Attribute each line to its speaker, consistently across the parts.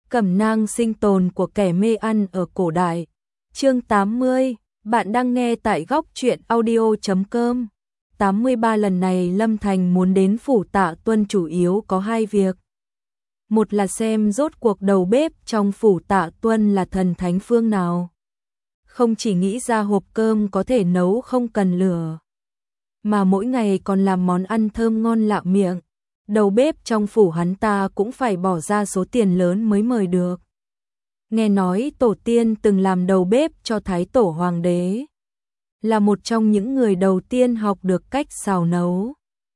Speaker 1: Cẩm nang sinh tồn của kẻ mê ăn ở cổ đại. Chương 80, bạn đang nghe tại góc truyện audio.com. 83 lần này Lâm Thành muốn đến phủ Tạ Tuân chủ yếu có hai việc. Một là xem rốt cuộc đầu bếp trong phủ Tạ Tuân là thần thánh phương nào. Không chỉ nghĩ ra hộp cơm có thể nấu không cần lửa, mà mỗi ngày còn làm món ăn thơm ngon lạ miệng. Đầu bếp trong phủ hắn ta cũng phải bỏ ra số tiền lớn mới mời được. Nghe nói tổ tiên từng làm đầu bếp cho Thái Tổ Hoàng đế, là một trong những người đầu tiên học được cách xào nấu.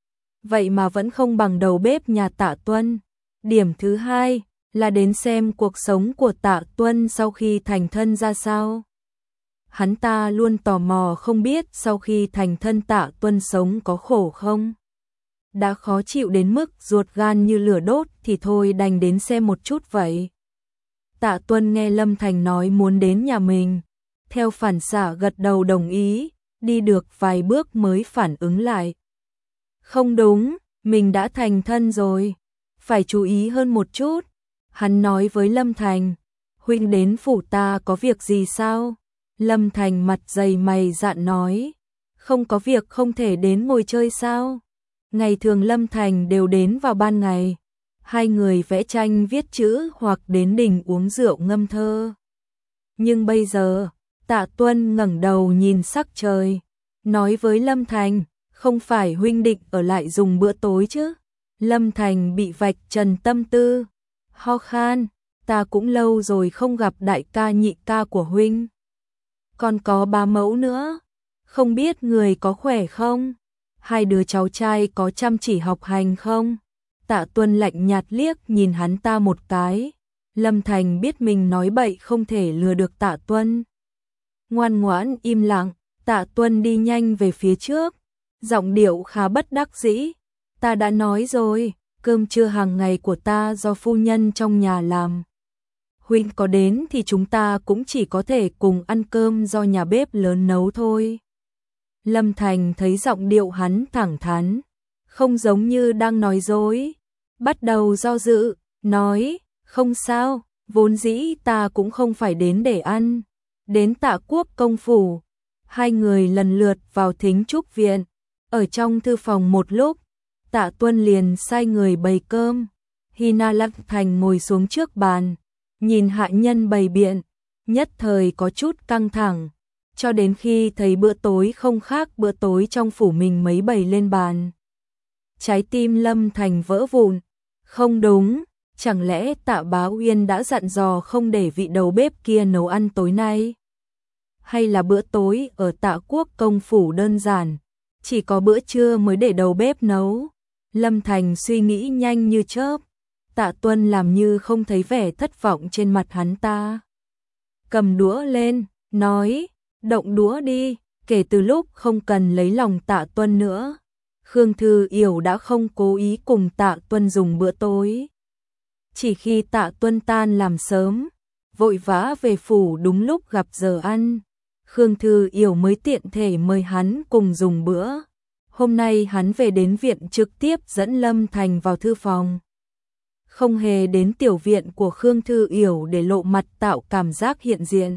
Speaker 1: Vậy mà vẫn không bằng đầu bếp nhà Tạ Tuân. Điểm thứ hai là đến xem cuộc sống của Tạ Tuân sau khi thành thân ra sao. Hắn ta luôn tò mò không biết sau khi thành thân Tạ Tuân sống có khổ không. Đã khó chịu đến mức ruột gan như lửa đốt thì thôi đành đến xem một chút vậy. Tạ Tuân nghe Lâm Thành nói muốn đến nhà mình, theo phản xạ gật đầu đồng ý, đi được vài bước mới phản ứng lại. Không đúng, mình đã thành thân rồi, phải chú ý hơn một chút. Hắn nói với Lâm Thành, huynh đến phủ ta có việc gì sao? Lâm Thành mặt dày mày dạn nói, không có việc không thể đến ngồi chơi sao? Ngày thường Lâm Thành đều đến vào ban ngày, hai người vẽ tranh viết chữ hoặc đến đình uống rượu ngâm thơ. Nhưng bây giờ, Tạ Tuân ngẩng đầu nhìn sắc trời, nói với Lâm Thành, không phải huynh định ở lại dùng bữa tối chứ? Lâm Thành bị vạch trần tâm tư, ho khan, ta cũng lâu rồi không gặp đại ca nhị ca của huynh. Còn có ba mẫu nữa, không biết người có khỏe không? Hai đứa cháu trai có chăm chỉ học hành không? Tạ Tuân lạnh nhạt liếc nhìn hắn ta một cái. Lâm Thành biết mình nói bậy không thể lừa được Tạ Tuân. Ngoan ngoãn im lặng, Tạ Tuân đi nhanh về phía trước, giọng điệu khá bất đắc dĩ. Ta đã nói rồi, cơm trưa hàng ngày của ta do phu nhân trong nhà làm. Huynh có đến thì chúng ta cũng chỉ có thể cùng ăn cơm do nhà bếp lớn nấu thôi. Lâm Thành thấy giọng điệu hắn thẳng thắn, không giống như đang nói dối. Bắt đầu do dự, nói, không sao, vốn dĩ ta cũng không phải đến để ăn. Đến Tạ Quốc công phủ, hai người lần lượt vào thính trúc viện. Ở trong thư phòng một lúc, Tạ Tuân liền sai người bày cơm. Hina Lâm Thành ngồi xuống trước bàn, nhìn hạ nhân bày biện, nhất thời có chút căng thẳng. Cho đến khi thấy bữa tối không khác bữa tối trong phủ mình mấy bày lên bàn. Trái tim Lâm Thành vỡ vụn. Không đúng, chẳng lẽ Tạ Bá Uyên đã dặn dò không để vị đầu bếp kia nấu ăn tối nay? Hay là bữa tối ở Tạ Quốc công phủ đơn giản, chỉ có bữa trưa mới để đầu bếp nấu? Lâm Thành suy nghĩ nhanh như chớp. Tạ Tuân làm như không thấy vẻ thất vọng trên mặt hắn ta. Cầm đũa lên, nói, động đũa đi. Kể từ lúc không cần lấy lòng Tạ Tuân nữa, Khương Thư Yểu đã không cố ý cùng Tạ Tuân dùng bữa tối. Chỉ khi Tạ Tuân tan làm sớm, vội vã về phủ đúng lúc gặp giờ ăn, Khương Thư Yểu mới tiện thể mời hắn cùng dùng bữa. Hôm nay hắn về đến viện trực tiếp dẫn Lâm Thành vào thư phòng, không hề đến tiểu viện của Khương Thư Yểu để lộ mặt tạo cảm giác hiện diện.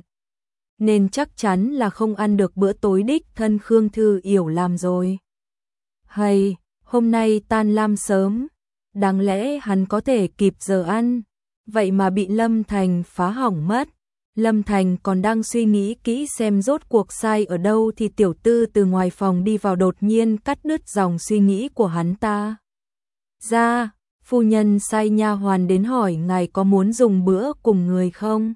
Speaker 1: Nên chắc chắn là không ăn được bữa tối đích thân Khương Thư Yểu làm rồi. Hay, hôm nay tan lam sớm, đáng lẽ hắn có thể kịp giờ ăn, vậy mà bị Lâm Thành phá hỏng mất. Lâm Thành còn đang suy nghĩ kỹ xem rốt cuộc sai ở đâu thì tiểu tư từ ngoài phòng đi vào đột nhiên cắt đứt dòng suy nghĩ của hắn ta. Ra, phu nhân sai nha hoàn đến hỏi ngài có muốn dùng bữa cùng người không?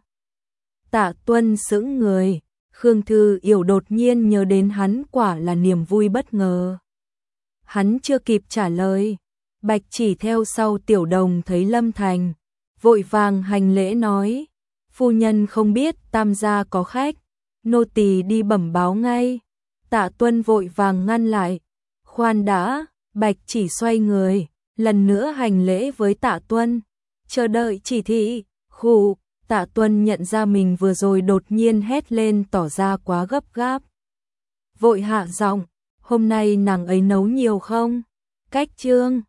Speaker 1: Tạ Tuân sững người, Khương Thư Yểu đột nhiên nhớ đến hắn quả là niềm vui bất ngờ. Hắn chưa kịp trả lời, Bạch Chỉ theo sau Tiểu Đồng thấy Lâm Thành, vội vàng hành lễ nói, phu nhân không biết Tam gia có khách, nô tỳ đi bẩm báo ngay. Tạ Tuân vội vàng ngăn lại, khoan đã. Bạch Chỉ xoay người, lần nữa hành lễ với Tạ Tuân, chờ đợi chỉ thị. Khụ. Tạ Tuân nhận ra mình vừa rồi đột nhiên hét lên tỏ ra quá gấp gáp, vội hạ giọng, hôm nay nàng ấy nấu nhiều không? Cách trương,